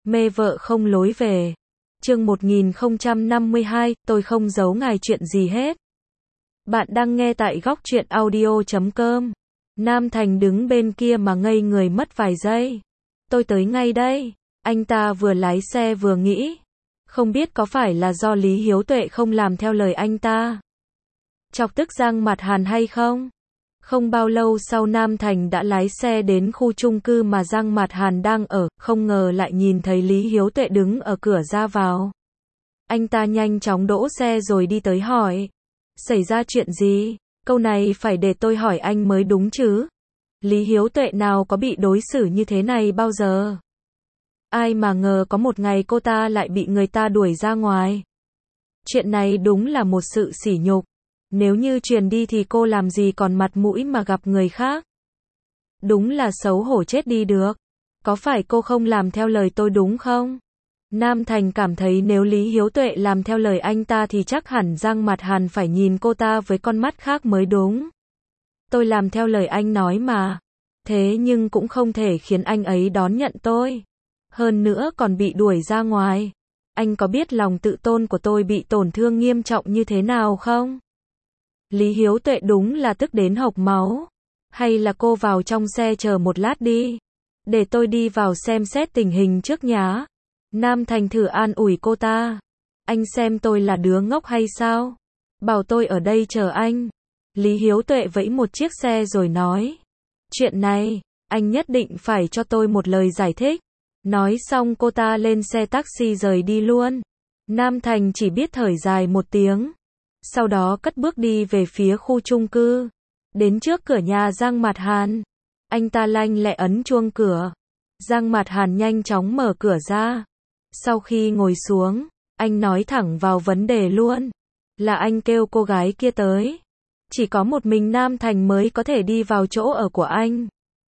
Mê vợ không lối về. Chương 1052, tôi không giấu ngài chuyện gì hết. Bạn đang nghe tại góc truyện audio.com. Nam Thành đứng bên kia mà ngây người mất vài giây. Tôi tới ngay đây. Anh ta vừa lái xe vừa nghĩ. Không biết có phải là do Lý Hiếu Tuệ không làm theo lời anh ta chọc tức Giang Mạt Hàn hay không? Không bao lâu sau Nam Thành đã lái xe đến khu chung cư mà Giang Mạt Hàn đang ở, không ngờ lại nhìn thấy Lý Hiếu Tuệ đứng ở cửa ra vào. Anh ta nhanh chóng đỗ xe rồi đi tới hỏi. Xảy ra chuyện gì? Câu này phải để tôi hỏi anh mới đúng chứ. Lý Hiếu Tuệ nào có bị đối xử như thế này bao giờ? Ai mà ngờ có một ngày cô ta lại bị người ta đuổi ra ngoài. Chuyện này đúng là một sự sỉ nhục. Nếu như truyền đi thì cô làm gì còn mặt mũi mà gặp người khác. Đúng là xấu hổ chết đi được. Có phải cô không làm theo lời tôi đúng không? Nam Thành cảm thấy nếu Lý Hiếu Tuệ làm theo lời anh ta thì chắc hẳn Giang Mạt Hàn phải nhìn cô ta với con mắt khác mới đúng. Tôi làm theo lời anh nói mà. Thế nhưng cũng không thể khiến anh ấy đón nhận tôi. Hơn nữa còn bị đuổi ra ngoài. Anh có biết lòng tự tôn của tôi bị tổn thương nghiêm trọng như thế nào không? Lý Hiếu Tuệ đúng là tức đến hộc máu. Hay là cô vào trong xe chờ một lát đi. Để tôi đi vào xem xét tình hình trước nhá. Nam Thành thử an ủi cô ta. Anh xem tôi là đứa ngốc hay sao? Bảo tôi ở đây chờ anh. Lý Hiếu Tuệ vẫy một chiếc xe rồi nói. Chuyện này, anh nhất định phải cho tôi một lời giải thích. Nói xong cô ta lên xe taxi rời đi luôn. Nam Thành chỉ biết thở dài một tiếng. Sau đó cất bước đi về phía khu chung cư. Đến trước cửa nhà Giang Mạt Hàn. Anh ta lanh lẹ ấn chuông cửa. Giang Mạt Hàn nhanh chóng mở cửa ra. Sau khi ngồi xuống, anh nói thẳng vào vấn đề luôn. Là anh kêu cô gái kia tới. Chỉ có một mình Nam Thành mới có thể đi vào chỗ ở của anh.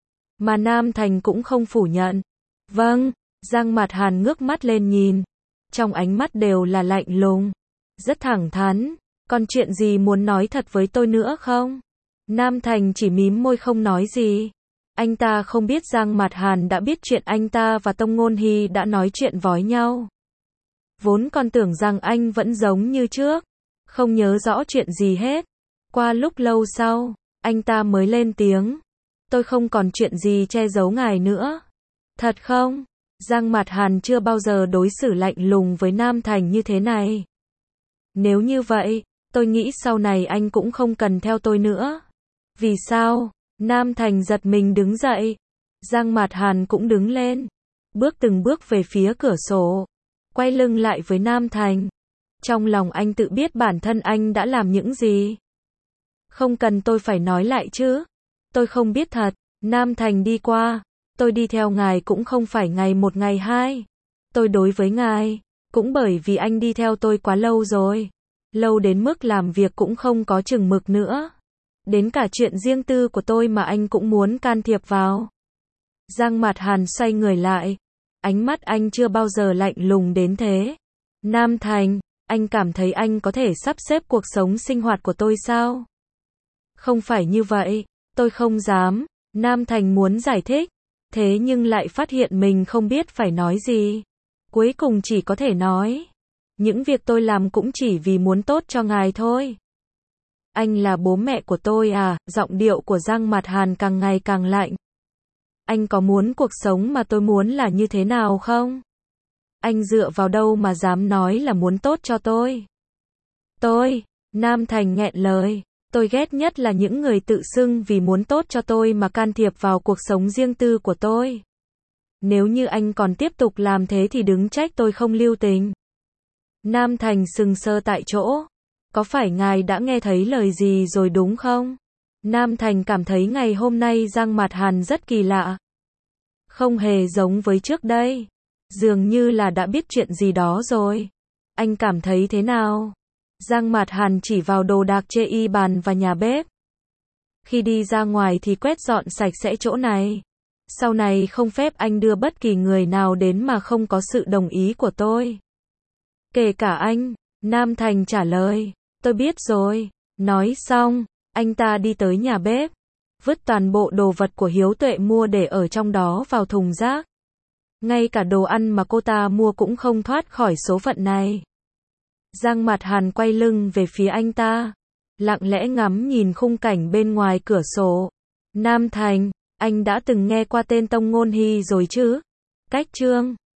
Mà Nam Thành cũng không phủ nhận. Vâng, Giang Mạt Hàn ngước mắt lên nhìn. Trong ánh mắt đều là lạnh lùng. Rất thẳng thắn. Còn chuyện gì muốn nói thật với tôi nữa không? Nam Thành chỉ mím môi không nói gì. Anh ta không biết Giang Mạt Hàn đã biết chuyện anh ta và Tông Ngôn Hy đã nói chuyện vói nhau. Vốn còn tưởng rằng anh vẫn giống như trước. Không nhớ rõ chuyện gì hết. Qua lúc lâu sau, anh ta mới lên tiếng. Tôi không còn chuyện gì che giấu ngài nữa. Thật không? Giang Mạt Hàn chưa bao giờ đối xử lạnh lùng với Nam Thành như thế này. Nếu như vậy, tôi nghĩ sau này anh cũng không cần theo tôi nữa. Vì sao? Nam Thành giật mình đứng dậy. Giang Mạt Hàn cũng đứng lên. Bước từng bước về phía cửa sổ. Quay lưng lại với Nam Thành. Trong lòng anh tự biết bản thân anh đã làm những gì. Không cần tôi phải nói lại chứ. Tôi không biết thật. Nam Thành đi qua. Tôi đi theo ngài cũng không phải ngày một ngày hai. Tôi đối với ngài. Cũng bởi vì anh đi theo tôi quá lâu rồi. Lâu đến mức làm việc cũng không có chừng mực nữa. Đến cả chuyện riêng tư của tôi mà anh cũng muốn can thiệp vào. Giang Mạt Hàn xoay người lại. Ánh mắt anh chưa bao giờ lạnh lùng đến thế. Nam Thành, anh cảm thấy anh có thể sắp xếp cuộc sống sinh hoạt của tôi sao? Không phải như vậy, tôi không dám. Nam Thành muốn giải thích. Thế nhưng lại phát hiện mình không biết phải nói gì. Cuối cùng chỉ có thể nói. Những việc tôi làm cũng chỉ vì muốn tốt cho ngài thôi. Anh là bố mẹ của tôi à? Giọng điệu của Giang Mạt Hàn càng ngày càng lạnh. Anh có muốn cuộc sống mà tôi muốn là như thế nào không? Anh dựa vào đâu mà dám nói là muốn tốt cho tôi? Nam Thành nghẹn lời. Tôi ghét nhất là những người tự xưng vì muốn tốt cho tôi mà can thiệp vào cuộc sống riêng tư của tôi. Nếu như anh còn tiếp tục làm thế thì đừng trách tôi không lưu tình. Nam Thành sững sờ tại chỗ. Có phải ngài đã nghe thấy lời gì rồi đúng không? Nam Thành cảm thấy ngày hôm nay Giang Mạt Hàn rất kỳ lạ. Không hề giống với trước đây. Dường như là đã biết chuyện gì đó rồi. Anh cảm thấy thế nào? Giang Mạt Hàn chỉ vào đồ đạc chê y bàn và nhà bếp. Khi đi ra ngoài thì quét dọn sạch sẽ chỗ này. Sau này không phép anh đưa bất kỳ người nào đến mà không có sự đồng ý của tôi. Kể cả anh. Nam Thành trả lời. Tôi biết rồi. Nói xong, anh ta đi tới nhà bếp. Vứt toàn bộ đồ vật của Hiếu Tuệ mua để ở trong đó vào thùng rác. Ngay cả đồ ăn mà cô ta mua cũng không thoát khỏi số phận này. Giang Mạt Hàn quay lưng về phía anh ta, lặng lẽ ngắm nhìn khung cảnh bên ngoài cửa sổ. Nam Thành, anh đã từng nghe qua tên Tông Ngôn Hy rồi chứ? Cách chương